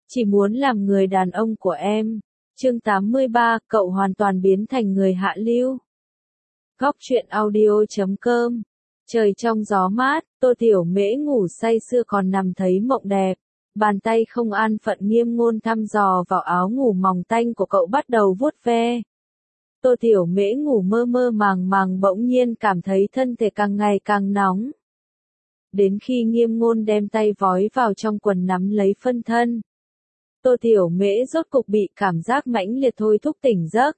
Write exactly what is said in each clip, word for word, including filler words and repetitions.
Chỉ muốn làm người đàn ông của em. Chương tám mươi ba, cậu hoàn toàn biến thành người hạ lưu. Góc truyện audio chấm com. Trời trong gió mát, Tô Tiểu Mễ ngủ say sưa còn nằm thấy mộng đẹp. Bàn tay không an phận Nghiêm Ngôn thăm dò vào áo ngủ mỏng tanh của cậu bắt đầu vuốt ve. Tô Tiểu Mễ ngủ mơ mơ màng màng bỗng nhiên cảm thấy thân thể càng ngày càng nóng. Đến khi Nghiêm Ngôn đem tay vói vào trong quần nắm lấy phân thân. Tô Tiểu Mễ rốt cục bị cảm giác mãnh liệt thôi thúc tỉnh giấc.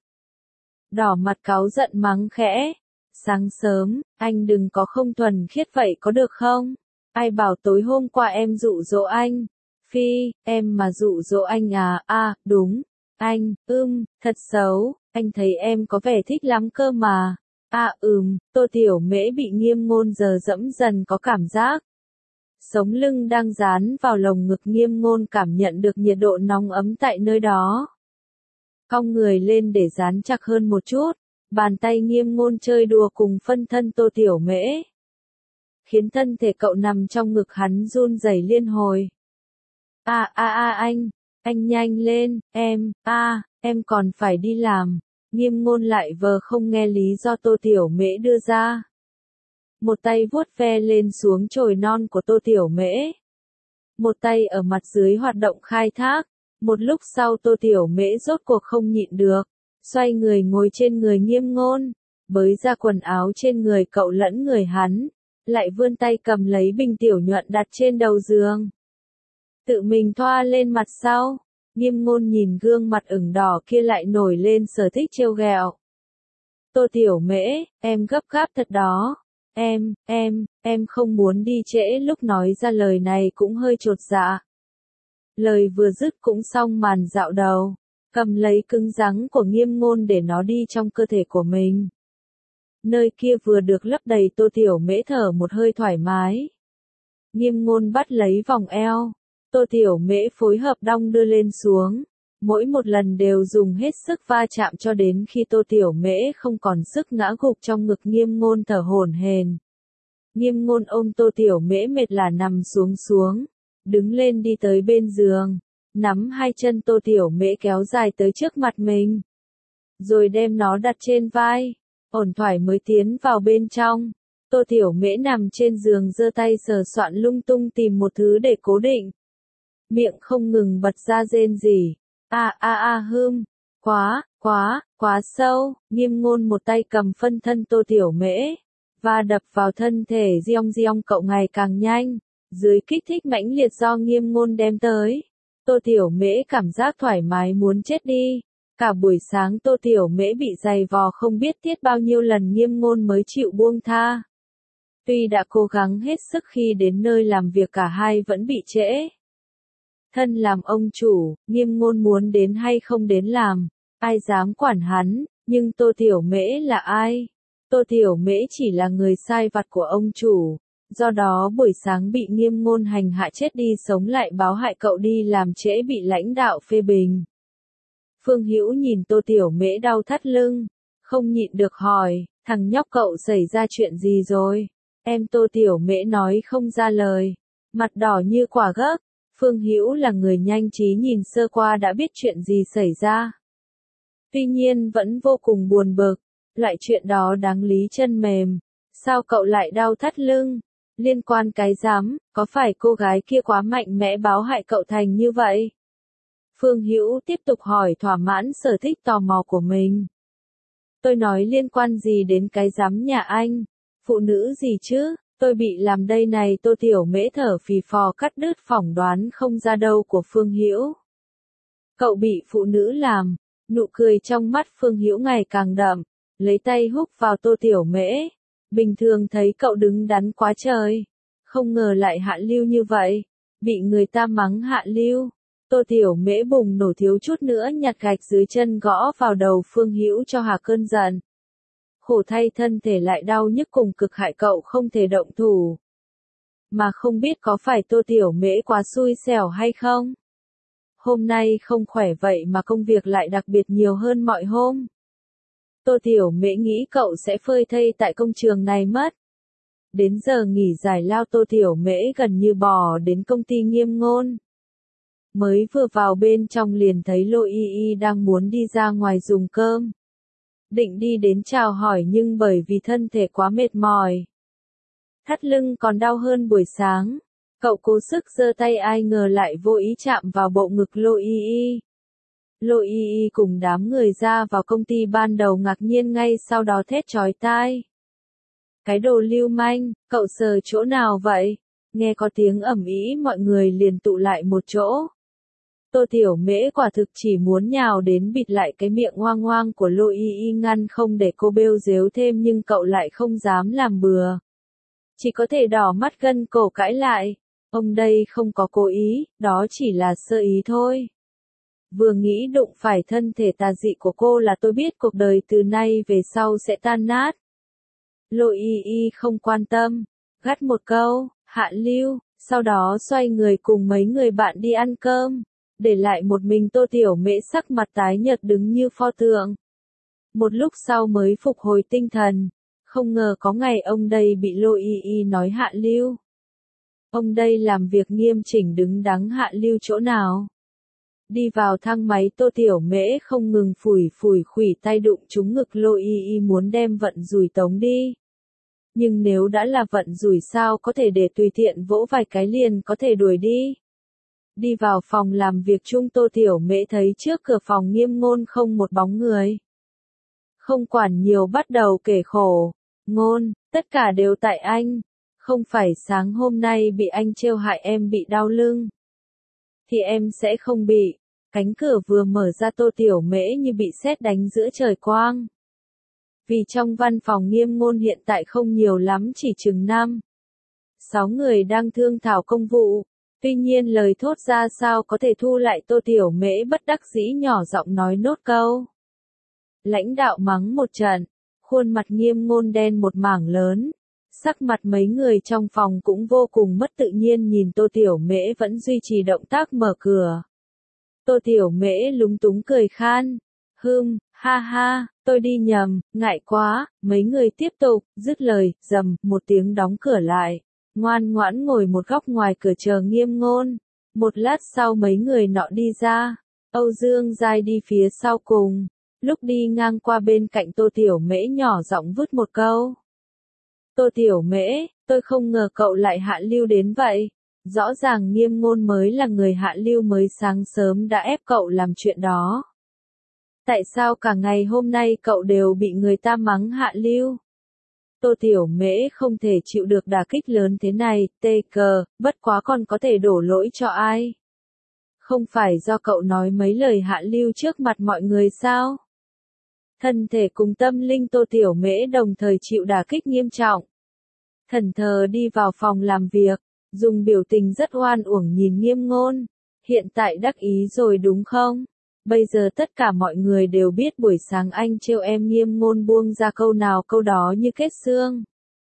Đỏ mặt cáu giận mắng khẽ. Sáng sớm, anh đừng có không thuần khiết vậy có được không? Ai bảo tối hôm qua em dụ dỗ anh? Phi, em mà dụ dỗ anh à? À, đúng. Anh, ưm, thật xấu, anh thấy em có vẻ thích lắm cơ mà. À ừm, Tô Tiểu Mễ bị Nghiêm Ngôn giờ dẫm dần có cảm giác. Sống lưng đang dán vào lồng ngực Nghiêm Ngôn cảm nhận được nhiệt độ nóng ấm tại nơi đó. Cong người lên để dán chặt hơn một chút, bàn tay Nghiêm Ngôn chơi đùa cùng phân thân Tô Tiểu Mễ. Khiến thân thể cậu nằm trong ngực hắn run rẩy liên hồi. À à à anh, anh nhanh lên, em, à, em còn phải đi làm. Nghiêm Ngôn lại vờ không nghe lý do Tô Tiểu Mễ đưa ra. Một tay vuốt ve lên xuống chồi non của Tô Tiểu Mễ. Một tay ở mặt dưới hoạt động khai thác. Một lúc sau Tô Tiểu Mễ rốt cuộc không nhịn được. Xoay người ngồi trên người Nghiêm Ngôn. Bới ra quần áo trên người cậu lẫn người hắn. Lại vươn tay cầm lấy bình tiểu nhuận đặt trên đầu giường. Tự mình thoa lên mặt sau. Nghiêm Ngôn nhìn gương mặt ửng đỏ kia lại nổi lên sở thích trêu ghẹo. Tô Tiểu Mễ, em gấp gáp thật đó. Em, em, em không muốn đi trễ lúc nói ra lời này cũng hơi chột dạ. Lời vừa dứt cũng xong màn dạo đầu. Cầm lấy cứng rắn của Nghiêm Ngôn để nó đi trong cơ thể của mình. Nơi kia vừa được lấp đầy Tô Tiểu Mễ thở một hơi thoải mái. Nghiêm Ngôn bắt lấy vòng eo. Tô Tiểu Mễ phối hợp đong đưa lên xuống. Mỗi một lần đều dùng hết sức va chạm cho đến khi Tô Tiểu Mễ không còn sức ngã gục trong ngực Nghiêm Ngôn thở hổn hển. Nghiêm Ngôn ôm Tô Tiểu Mễ mệt lả nằm xuống xuống. Đứng lên đi tới bên giường. Nắm hai chân Tô Tiểu Mễ kéo dài tới trước mặt mình. Rồi đem nó đặt trên vai. Ổn thoải mới tiến vào bên trong. Tô Tiểu Mễ nằm trên giường giơ tay sờ soạn lung tung tìm một thứ để cố định. Miệng không ngừng bật ra rên rỉ. À à à hưm. Quá, quá, quá sâu. Nghiêm Ngôn một tay cầm phân thân Tô Tiểu Mễ. Và đập vào thân thể giong giong cậu ngày càng nhanh. Dưới kích thích mãnh liệt do Nghiêm Ngôn đem tới. Tô Tiểu Mễ cảm giác thoải mái muốn chết đi. Cả buổi sáng Tô Tiểu Mễ bị giày vò không biết tiết bao nhiêu lần Nghiêm Ngôn mới chịu buông tha. Tuy đã cố gắng hết sức khi đến nơi làm việc cả hai vẫn bị trễ. Thân làm ông chủ, Nghiêm Ngôn muốn đến hay không đến làm, ai dám quản hắn, nhưng Tô Tiểu Mễ là ai? Tô Tiểu Mễ chỉ là người sai vặt của ông chủ, do đó buổi sáng bị Nghiêm Ngôn hành hạ chết đi sống lại báo hại cậu đi làm trễ bị lãnh đạo phê bình. Phương Hữu nhìn Tô Tiểu Mễ đau thắt lưng, không nhịn được hỏi, thằng nhóc cậu xảy ra chuyện gì rồi? Em Tô Tiểu Mễ nói không ra lời, mặt đỏ như quả gấc. Phương Hữu là người nhanh trí nhìn sơ qua đã biết chuyện gì xảy ra. Tuy nhiên vẫn vô cùng buồn bực, loại chuyện đó đáng lý chân mềm, sao cậu lại đau thắt lưng? Liên quan cái rắm, có phải cô gái kia quá mạnh mẽ báo hại cậu thành như vậy? Phương Hữu tiếp tục hỏi thỏa mãn sở thích tò mò của mình. Tôi nói liên quan gì đến cái rắm nhà anh? Phụ nữ gì chứ? Tôi bị làm đây này. Tô Tiểu Mễ thở phì phò cắt đứt phỏng đoán không ra đâu của Phương Hữu. Cậu bị phụ nữ làm, nụ cười trong mắt Phương Hữu ngày càng đậm, lấy tay húc vào Tô Tiểu Mễ. Bình thường thấy cậu đứng đắn quá trời, không ngờ lại hạ lưu như vậy, bị người ta mắng hạ lưu. Tô Tiểu Mễ bùng nổ thiếu chút nữa nhặt gạch dưới chân gõ vào đầu Phương Hữu cho hạ cơn giận. Khổ thay thân thể lại đau nhức cùng cực hại cậu không thể động thủ. Mà không biết có phải Tô Tiểu Mễ quá xui xẻo hay không? Hôm nay không khỏe vậy mà công việc lại đặc biệt nhiều hơn mọi hôm. Tô Tiểu Mễ nghĩ cậu sẽ phơi thây tại công trường này mất. Đến giờ nghỉ giải lao Tô Tiểu Mễ gần như bò đến công ty Nghiêm Ngôn. Mới vừa vào bên trong liền thấy Lô Y Y đang muốn đi ra ngoài dùng cơm. Định đi đến chào hỏi nhưng bởi vì thân thể quá mệt mỏi, thắt lưng còn đau hơn buổi sáng. Cậu cố sức giơ tay ai ngờ lại vô ý chạm vào bộ ngực Lô Y Y. Lô Y Y cùng đám người ra vào công ty ban đầu ngạc nhiên ngay sau đó thét chói tai. Cái đồ lưu manh, cậu sờ chỗ nào vậy? Nghe có tiếng ầm ĩ mọi người liền tụ lại một chỗ. Tô Tiểu Mễ quả thực chỉ muốn nhào đến bịt lại cái miệng hoang hoang của Lô Y Y ngăn không để cô bêu dếu thêm nhưng cậu lại không dám làm bừa. Chỉ có thể đỏ mắt gân cổ cãi lại. Ông đây không có cố ý, đó chỉ là sơ ý thôi. Vừa nghĩ đụng phải thân thể tà dị của cô là tôi biết cuộc đời từ nay về sau sẽ tan nát. Lô Y Y không quan tâm, gắt một câu, hạ lưu, sau đó xoay người cùng mấy người bạn đi ăn cơm, để lại một mình Tô Tiểu Mễ sắc mặt tái nhợt đứng như pho tượng. Một lúc sau mới phục hồi tinh thần, không ngờ có ngày ông đây bị Lô Y Y nói hạ lưu. Ông đây làm việc nghiêm chỉnh đứng đắn hạ lưu chỗ nào. Đi vào thang máy Tô Tiểu Mễ không ngừng phủi phủi khuỷu tay đụng trúng ngực Lô Y Y muốn đem vận rủi tống đi. Nhưng nếu đã là vận rủi sao có thể để tùy tiện vỗ vài cái liền có thể đuổi đi. Đi vào phòng làm việc chung Tô Tiểu Mễ thấy trước cửa phòng Nghiêm Ngôn không một bóng người. Không quản nhiều bắt đầu kể khổ. Ngôn, tất cả đều tại anh. Không phải sáng hôm nay bị anh trêu hại em bị đau lưng. Thì em sẽ không bị. Cánh cửa vừa mở ra Tô Tiểu Mễ như bị sét đánh giữa trời quang. Vì trong văn phòng Nghiêm Ngôn hiện tại không nhiều lắm chỉ chừng năm. Sáu người đang thương thảo công vụ. Tuy nhiên lời thốt ra sao có thể thu lại Tô Tiểu Mễ bất đắc dĩ nhỏ giọng nói nốt câu. Lãnh đạo mắng một trận. Khuôn mặt Nghiêm Ngôn đen một mảng lớn. Sắc mặt mấy người trong phòng cũng vô cùng mất tự nhiên nhìn Tô Tiểu Mễ vẫn duy trì động tác mở cửa. Tô Tiểu Mễ lúng túng cười khan. Hừm, ha ha, tôi đi nhầm, ngại quá, mấy người tiếp tục, dứt lời, rầm, một tiếng đóng cửa lại. Ngoan ngoãn ngồi một góc ngoài cửa chờ Nghiêm Ngôn. Một lát sau mấy người nọ đi ra. Âu Dương Giai đi phía sau cùng. Lúc đi ngang qua bên cạnh Tô Tiểu Mễ nhỏ giọng vứt một câu. Tô Tiểu Mễ, tôi không ngờ cậu lại hạ lưu đến vậy. Rõ ràng Nghiêm Ngôn mới là người hạ lưu mới sáng sớm đã ép cậu làm chuyện đó. Tại sao cả ngày hôm nay cậu đều bị người ta mắng hạ lưu? Tô Tiểu Mễ không thể chịu được đả kích lớn thế này, tê cờ, bất quá còn có thể đổ lỗi cho ai? Không phải do cậu nói mấy lời hạ lưu trước mặt mọi người sao? Thân thể cùng tâm linh Tô Tiểu Mễ đồng thời chịu đả kích nghiêm trọng. Thẫn thờ đi vào phòng làm việc, dùng biểu tình rất oan uổng nhìn Nghiêm Ngôn. Hiện tại đắc ý rồi đúng không? Bây giờ tất cả mọi người đều biết buổi sáng anh trêu em. Nghiêm Ngôn buông ra câu nào câu đó như kết xương.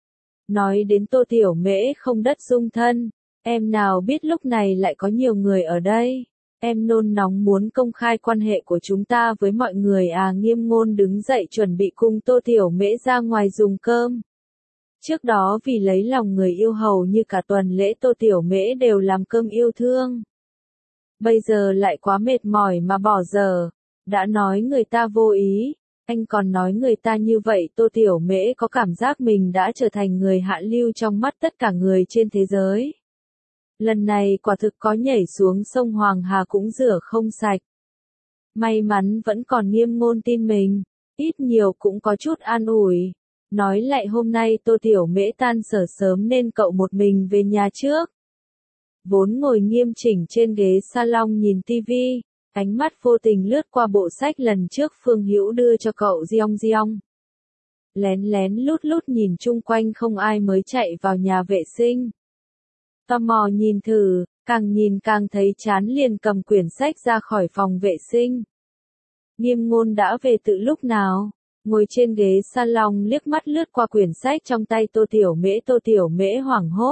Nói đến Tô Tiểu Mễ không đất dung thân, em nào biết lúc này lại có nhiều người ở đây. Em nôn nóng muốn công khai quan hệ của chúng ta với mọi người à. Nghiêm Ngôn đứng dậy chuẩn bị cùng Tô Tiểu Mễ ra ngoài dùng cơm. Trước đó vì lấy lòng người yêu hầu như cả tuần lễ Tô Tiểu Mễ đều làm cơm yêu thương. Bây giờ lại quá mệt mỏi mà bỏ dở. Đã nói người ta vô ý, anh còn nói người ta như vậy. Tô Tiểu Mễ có cảm giác mình đã trở thành người hạ lưu trong mắt tất cả người trên thế giới. Lần này quả thực có nhảy xuống sông Hoàng Hà cũng rửa không sạch. May mắn vẫn còn Nghiêm Ngôn tin mình, ít nhiều cũng có chút an ủi. Nói lại hôm nay Tô Tiểu Mễ tan sở sớm nên cậu một mình về nhà trước. Vốn ngồi nghiêm chỉnh trên ghế salon nhìn tivi, ánh mắt vô tình lướt qua bộ sách lần trước Phương Hữu đưa cho cậu Giong Giong. Lén lén lút lút nhìn chung quanh không ai mới chạy vào nhà vệ sinh. Tò mò nhìn thử, càng nhìn càng thấy chán liền cầm quyển sách ra khỏi phòng vệ sinh. Nghiêm Ngôn đã về từ lúc nào? Ngồi trên ghế salon liếc mắt lướt qua quyển sách trong tay Tô Tiểu Mễ. Tô Tiểu Mễ hoảng hốt.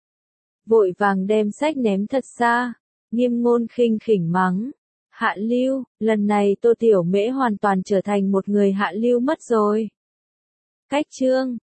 Vội vàng đem sách ném thật xa. Nghiêm Ngôn khinh khỉnh mắng. Hạ lưu, lần này Tô Tiểu Mễ hoàn toàn trở thành một người hạ lưu mất rồi. Cách chương.